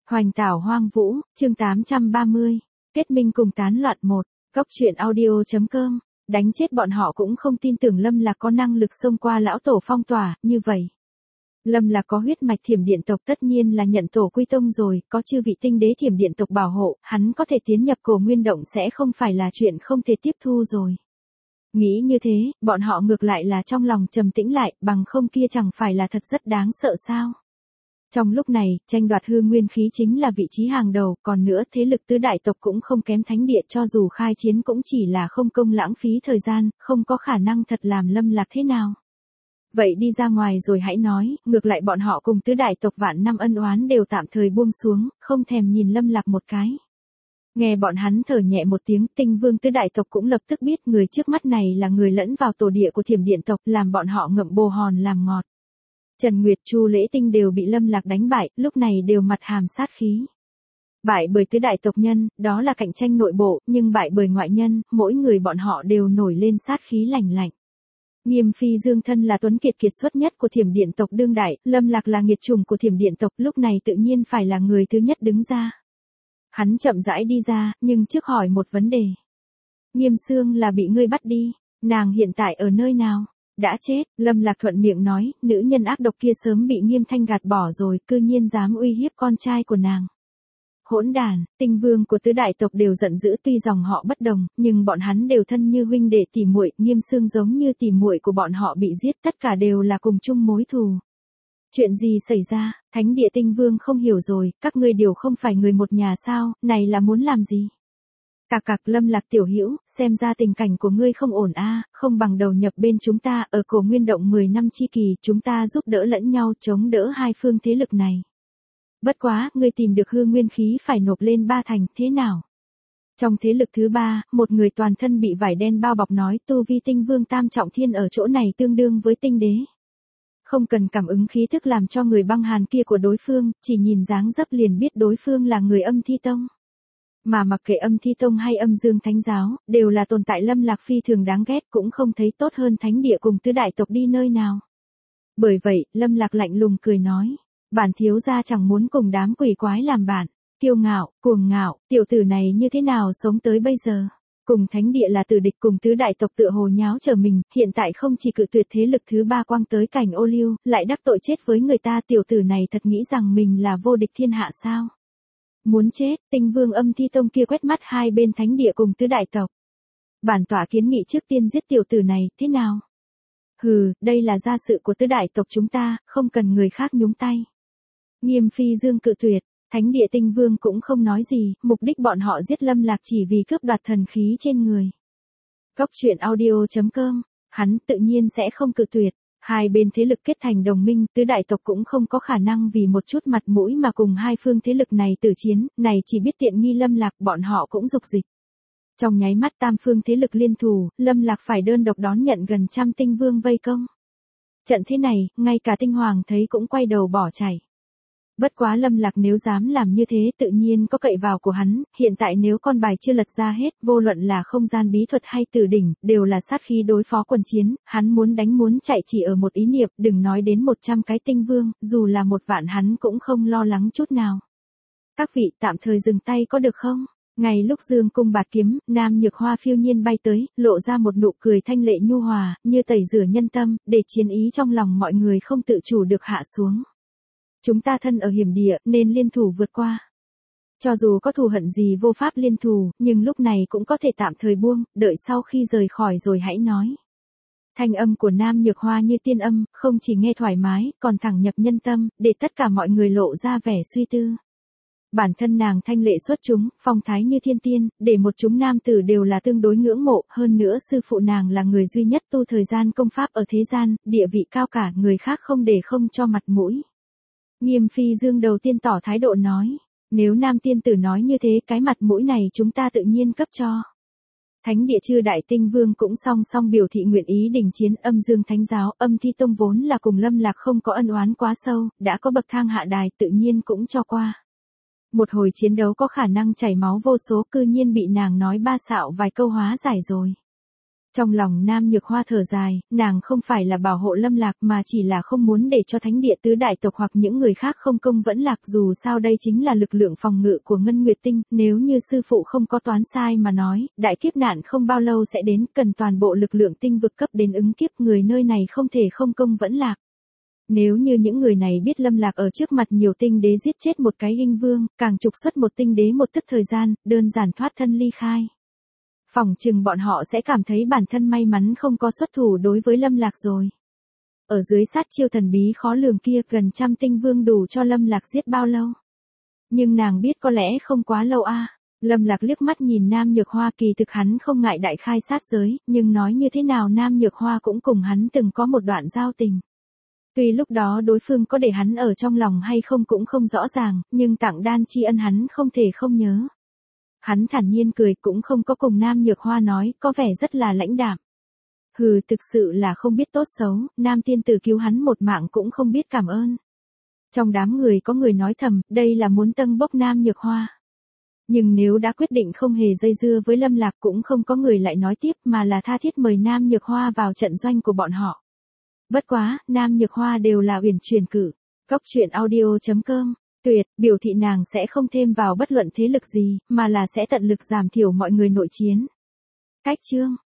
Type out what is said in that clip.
Hoành tảo hoang vũ, chương 830. Kết minh cùng tán loạn 1. Góc truyện audio.com. Đánh chết bọn họ cũng không tin tưởng Lâm Lạc có năng lực xông qua lão tổ phong tỏa, như vậy. Lâm Lạc có huyết mạch Thiểm Điện tộc tất nhiên là nhận tổ quy tông rồi, có chư vị tinh đế Thiểm Điện tộc bảo hộ, hắn có thể tiến nhập Cổ Nguyên Động sẽ không phải là chuyện không thể tiếp thu rồi. Nghĩ như thế, bọn họ ngược lại là trong lòng trầm tĩnh lại, bằng không kia chẳng phải là thật rất đáng sợ sao. Trong lúc này, tranh đoạt hư nguyên khí chính là vị trí hàng đầu, còn nữa thế lực tứ đại tộc cũng không kém thánh địa, cho dù khai chiến cũng chỉ là không công lãng phí thời gian, không có khả năng thật làm Lâm Lạc thế nào. Vậy đi ra ngoài rồi hãy nói, ngược lại bọn họ cùng tứ đại tộc vạn năm ân oán đều tạm thời buông xuống, không thèm nhìn Lâm Lạc một cái. Nghe bọn hắn thở nhẹ một tiếng, Tinh Vương tứ đại tộc cũng lập tức biết người trước mắt này là người lẫn vào tổ địa của Thiểm Điện tộc, làm bọn họ ngậm bồ hòn làm ngọt. Trần Nguyệt, Chu Lễ Tinh đều bị Lâm Lạc đánh bại, lúc này đều mặt hàm sát khí. Bại bởi tứ đại tộc nhân, đó là cạnh tranh nội bộ, nhưng bại bởi ngoại nhân, mỗi người bọn họ đều nổi lên sát khí lạnh lạnh. Nghiêm Phi Dương thân là tuấn kiệt kiệt xuất nhất của Thiểm Điện tộc đương đại, Lâm Lạc là nghiệt chủng của Thiểm Điện tộc, lúc này tự nhiên phải là người thứ nhất đứng ra. Hắn chậm rãi đi ra, nhưng trước hỏi một vấn đề. Nghiêm Sương là bị ngươi bắt đi, nàng hiện tại ở nơi nào? Đã chết, Lâm Lạc thuận miệng nói, nữ nhân ác độc kia sớm bị Nghiêm Thanh gạt bỏ rồi, cư nhiên dám uy hiếp con trai của nàng. Hỗn đàn, Tinh Vương của tứ đại tộc đều giận dữ, tuy dòng họ bất đồng, nhưng bọn hắn đều thân như huynh đệ tỉ muội, Nghiêm Sương giống như tỉ muội của bọn họ bị giết, tất cả đều là cùng chung mối thù. Chuyện gì xảy ra, Thánh địa Tinh Vương không hiểu rồi, các ngươi đều không phải người một nhà sao, này là muốn làm gì? Cạc cạc, Lâm Lạc tiểu hữu, xem ra tình cảnh của ngươi không ổn a, không bằng đầu nhập bên chúng ta, ở Cổ Nguyên Động 10 năm chi kỳ, chúng ta giúp đỡ lẫn nhau chống đỡ hai phương thế lực này. Bất quá, ngươi tìm được hư nguyên khí phải nộp lên 3 thành, thế nào? Trong thế lực thứ 3, một người toàn thân bị vải đen bao bọc nói, tu vi Tinh Vương tam trọng thiên ở chỗ này tương đương với tinh đế. Không cần cảm ứng khí thức làm cho người băng hàn kia của đối phương, chỉ nhìn dáng dấp liền biết đối phương là người Âm Thi Tông. Mà mặc kệ Âm Thi Tông hay Âm Dương Thánh Giáo, đều là tồn tại Lâm Lạc phi thường đáng ghét, cũng không thấy tốt hơn thánh địa cùng tứ đại tộc đi nơi nào. Bởi vậy, Lâm Lạc lạnh lùng cười nói, bản thiếu gia chẳng muốn cùng đám quỷ quái làm bạn, kiêu ngạo, cuồng ngạo, tiểu tử này như thế nào sống tới bây giờ. Cùng thánh địa là tử địch, cùng tứ đại tộc tựa hồ nháo trở mình, hiện tại không chỉ cự tuyệt thế lực thứ 3 quang tới cảnh ô liu, lại đắc tội chết với người ta, tiểu tử này thật nghĩ rằng mình là vô địch thiên hạ sao. Muốn chết, Tinh Vương Âm Thi Tông kia quét mắt hai bên thánh địa cùng tứ đại tộc. Bản tọa kiến nghị trước tiên giết tiểu tử này, thế nào? Hừ, đây là gia sự của tứ đại tộc chúng ta, không cần người khác nhúng tay. Nghiêm Phi Dương cự tuyệt, Thánh địa Tinh Vương cũng không nói gì, mục đích bọn họ giết Lâm Lạc chỉ vì cướp đoạt thần khí trên người. Góc truyện audio.com, hắn tự nhiên sẽ không cự tuyệt. Hai bên thế lực kết thành đồng minh, tứ đại tộc cũng không có khả năng vì một chút mặt mũi mà cùng hai phương thế lực này tử chiến, này chỉ biết tiện nghi Lâm Lạc, bọn họ cũng dục dịch. Trong nháy mắt tam phương thế lực liên thủ, Lâm Lạc phải đơn độc đón nhận gần trăm Tinh Vương vây công. Trận thế này, ngay cả Tinh Hoàng thấy cũng quay đầu bỏ chạy. Bất quá Lâm Lạc nếu dám làm như thế tự nhiên có cậy vào của hắn, hiện tại nếu con bài chưa lật ra hết, vô luận là không gian bí thuật hay tử đỉnh, đều là sát khí đối phó quần chiến, hắn muốn đánh muốn chạy chỉ ở một ý niệm, đừng nói đến 100 cái Tinh Vương, dù là 1 vạn hắn cũng không lo lắng chút nào. Các vị tạm thời dừng tay có được không? Ngay lúc dương cung bạt kiếm, Nam Nhược Hoa phiêu nhiên bay tới, lộ ra một nụ cười thanh lệ nhu hòa, như tẩy rửa nhân tâm, để chiến ý trong lòng mọi người không tự chủ được hạ xuống. Chúng ta thân ở hiểm địa, nên liên thủ vượt qua. Cho dù có thù hận gì vô pháp liên thủ, nhưng lúc này cũng có thể tạm thời buông, đợi sau khi rời khỏi rồi hãy nói. Thanh âm của Nam Nhược Hoa như tiên âm, không chỉ nghe thoải mái, còn thẳng nhập nhân tâm, để tất cả mọi người lộ ra vẻ suy tư. Bản thân nàng thanh lệ xuất chúng, phong thái như thiên tiên, để một chúng nam tử đều là tương đối ngưỡng mộ, hơn nữa sư phụ nàng là người duy nhất tu thời gian công pháp ở thế gian, địa vị cao cả, người khác không để không cho mặt mũi. Nghiêm Phi Dương đầu tiên tỏ thái độ nói, nếu nam tiên tử nói như thế cái mặt mũi này chúng ta tự nhiên cấp cho. Thánh địa chư đại Tinh Vương cũng song song biểu thị nguyện ý đình chiến. Âm Dương Thánh Giáo, Âm Thi Tông vốn là cùng Lâm Lạc không có ân oán quá sâu, đã có bậc thang hạ đài tự nhiên cũng cho qua. Một hồi chiến đấu có khả năng chảy máu vô số, cư nhiên bị nàng nói ba xạo vài câu hóa giải rồi. Trong lòng Nam Nhược Hoa thở dài, nàng không phải là bảo hộ Lâm Lạc mà chỉ là không muốn để cho thánh địa tứ đại tộc hoặc những người khác không công vẫn lạc, dù sao đây chính là lực lượng phòng ngự của Ngân Nguyệt Tinh, nếu như sư phụ không có toán sai mà nói, đại kiếp nạn không bao lâu sẽ đến, cần toàn bộ lực lượng tinh vực cấp đến ứng kiếp, người nơi này không thể không công vẫn lạc. Nếu như những người này biết Lâm Lạc ở trước mặt nhiều tinh đế giết chết một cái Hinh Vương, càng trục xuất một tinh đế một tức thời gian, đơn giản thoát thân ly khai. Phỏng chừng bọn họ sẽ cảm thấy bản thân may mắn không có xuất thủ đối với Lâm Lạc rồi. Ở dưới sát chiêu thần bí khó lường kia, gần trăm tinh vương đủ cho Lâm Lạc giết bao lâu? Nhưng nàng biết có lẽ không quá lâu a. Lâm Lạc liếc mắt nhìn Nam Nhược Hoa, kỳ thực hắn không ngại đại khai sát giới, nhưng nói như thế nào Nam Nhược Hoa cũng cùng hắn từng có một đoạn giao tình. Tuy lúc đó đối phương có để hắn ở trong lòng hay không cũng không rõ ràng, nhưng tặng đan tri ân hắn không thể không nhớ. Hắn thản nhiên cười, cũng không có cùng Nam Nhược Hoa nói, có vẻ rất là lãnh đạm. Hừ, thực sự là không biết tốt xấu, Nam tiên tử cứu hắn một mạng cũng không biết cảm ơn. Trong đám người có người nói thầm, đây là muốn tâng bốc Nam Nhược Hoa. Nhưng nếu đã quyết định không hề dây dưa với Lâm Lạc cũng không có người lại nói tiếp, mà là tha thiết mời Nam Nhược Hoa vào trận doanh của bọn họ. Bất quá, Nam Nhược Hoa đều là uyển chuyển cử. Cốc truyện audio.com Tuyệt, biểu thị nàng sẽ không thêm vào bất luận thế lực gì, mà là sẽ tận lực giảm thiểu mọi người nội chiến. Cách chương